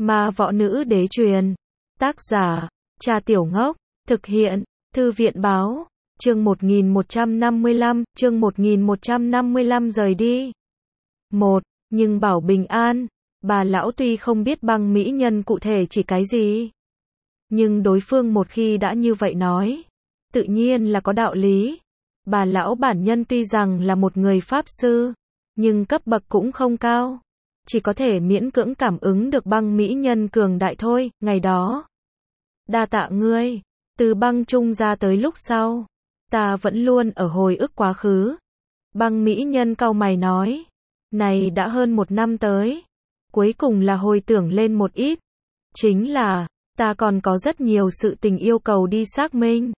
Ma võ nữ đế truyền. Tác giả, Trà Tiểu Ngốc. Thực hiện, Thư viện báo. Chương 1155 rời đi. 1. Nhưng bảo bình an. Bà lão tuy không biết băng mỹ nhân cụ thể chỉ cái gì, nhưng đối phương một khi đã như vậy nói, tự nhiên là có đạo lý. Bà lão bản nhân tuy rằng là một người pháp sư, nhưng cấp bậc cũng không cao, chỉ có thể miễn cưỡng cảm ứng được băng mỹ nhân cường đại thôi. Ngày đó, đa tạ ngươi. Từ băng trung ra tới lúc sau, ta vẫn luôn ở hồi ức quá khứ. Băng mỹ nhân cau mày nói, này đã hơn 1 năm tới, cuối cùng là hồi tưởng lên một ít. Chính là, ta còn có rất nhiều sự tình yêu cầu đi xác minh.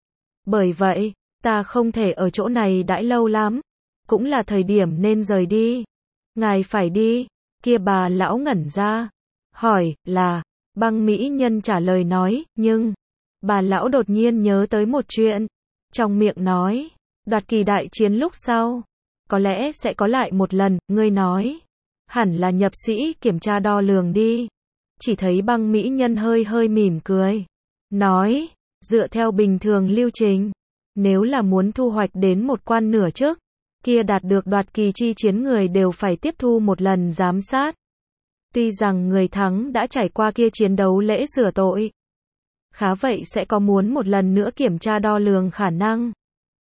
Bởi vậy, ta không thể ở chỗ này đãi lâu lắm. Cũng là thời điểm nên rời đi. Ngài phải đi. Kia bà lão ngẩn ra. Hỏi, là, băng mỹ nhân trả lời nói, nhưng, bà lão đột nhiên nhớ tới một chuyện. Trong miệng nói, đoạt kỳ đại chiến lúc sau, có lẽ sẽ có lại một lần. Ngươi nói, hẳn là nhập sĩ kiểm tra đo lường đi. Chỉ thấy băng mỹ nhân hơi hơi mỉm cười. Nói, dựa theo bình thường lưu trình, nếu là muốn thu hoạch đến một quan nửa chức, kia đạt được đoạt kỳ chi chiến người đều phải tiếp thu một lần giám sát. Tuy rằng người thắng đã trải qua kia chiến đấu lễ rửa tội, khá vậy sẽ có muốn một lần nữa kiểm tra đo lường khả năng.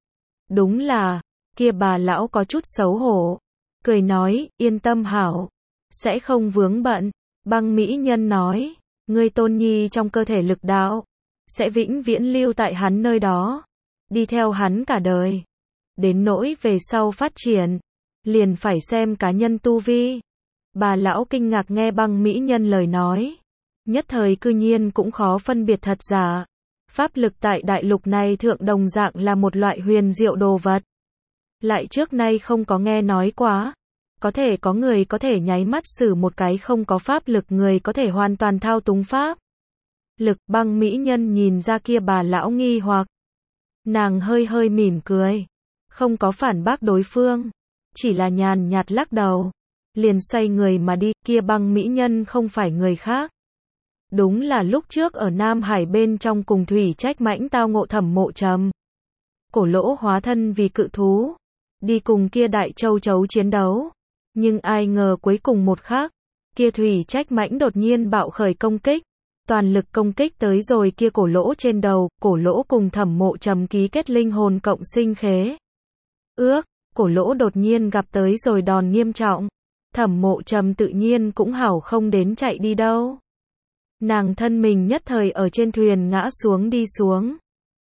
Đúng là, kia bà lão có chút xấu hổ, cười nói, yên tâm hảo, sẽ không vướng bận. Băng mỹ nhân nói, ngươi tôn nhi trong cơ thể lực đạo, sẽ vĩnh viễn lưu tại hắn nơi đó, đi theo hắn cả đời. Đến nỗi về sau phát triển, liền phải xem cá nhân tu vi. Bà lão kinh ngạc nghe băng mỹ nhân lời nói, nhất thời cư nhiên cũng khó phân biệt thật giả. Pháp lực tại đại lục này thượng đồng dạng là một loại huyền diệu đồ vật, lại trước nay không có nghe nói quá. Có thể có người có thể nháy mắt xử một cái không có pháp lực người có thể hoàn toàn thao túng pháp lực. Băng mỹ nhân nhìn ra kia bà lão nghi hoặc, nàng hơi hơi mỉm cười, không có phản bác đối phương, chỉ là nhàn nhạt lắc đầu, liền xoay người mà đi. Kia băng mỹ nhân không phải người khác, đúng là lúc trước ở Nam Hải bên trong cùng Thủy Trách Mãnh tao ngộ Thẩm Mộ Trầm. Cổ Lỗ hóa thân vì cự thú, đi cùng kia đại châu chấu chiến đấu. Nhưng ai ngờ cuối cùng một khắc, kia Thủy Trách Mãnh đột nhiên bạo khởi công kích, toàn lực công kích tới rồi kia Cổ Lỗ trên đầu. Cổ Lỗ cùng Thẩm Mộ Trầm ký kết linh hồn cộng sinh khế ước, Cổ Lỗ đột nhiên gặp tới rồi đòn nghiêm trọng. Thẩm Mộ Trầm tự nhiên cũng hảo không đến chạy đi đâu. Nàng thân mình nhất thời ở trên thuyền ngã xuống đi xuống,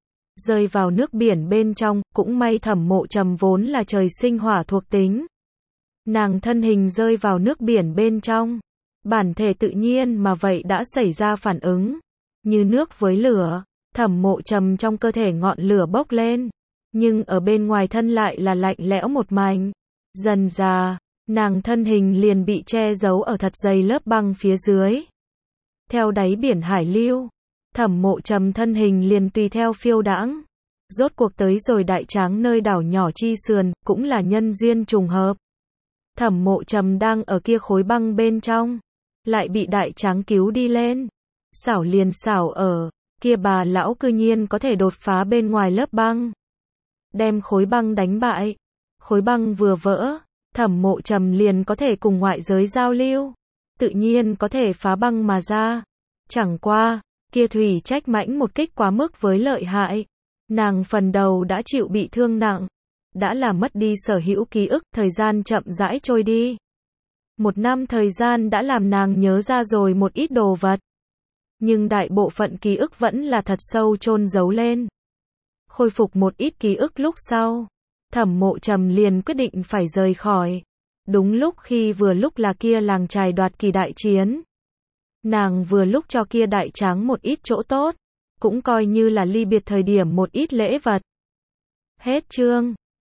rơi vào nước biển bên trong. Cũng may Thẩm Mộ Trầm vốn là trời sinh hỏa thuộc tính, nàng thân hình rơi vào nước biển bên trong, bản thể tự nhiên mà vậy đã xảy ra phản ứng, như nước với lửa. Thẩm Mộ Trầm trong cơ thể ngọn lửa bốc lên, nhưng ở bên ngoài thân lại là lạnh lẽo một mảnh. Dần dà, nàng thân hình liền bị che giấu ở thật dày lớp băng phía dưới. Theo đáy biển hải lưu, Thẩm Mộ Trầm thân hình liền tùy theo phiêu đãng, rốt cuộc tới rồi Đại Tráng nơi đảo nhỏ chi sườn. Cũng là nhân duyên trùng hợp, Thẩm Mộ Trầm đang ở kia khối băng bên trong, lại bị Đại Tráng cứu đi lên. Xảo liền xảo ở, kia bà lão cư nhiên có thể đột phá bên ngoài lớp băng, đem khối băng đánh bại. Khối băng vừa vỡ, Thẩm Mộ Trầm liền có thể cùng ngoại giới giao lưu, tự nhiên có thể phá băng mà ra. Chẳng qua, kia Thủy Trách Mãnh một kích quá mức với lợi hại, nàng phần đầu đã chịu bị thương nặng, đã làm mất đi sở hữu ký ức. Thời gian chậm rãi trôi đi, 1 năm thời gian đã làm nàng nhớ ra rồi một ít đồ vật, nhưng đại bộ phận ký ức vẫn là thật sâu chôn giấu lên. Khôi phục một ít ký ức lúc sau, Thẩm Mộ Trầm liền quyết định phải rời khỏi. Đúng lúc khi vừa lúc là kia làng chài đoạt kỳ đại chiến, nàng vừa lúc cho kia Đại Tráng một ít chỗ tốt, cũng coi như là ly biệt thời điểm một ít lễ vật. Hết chương.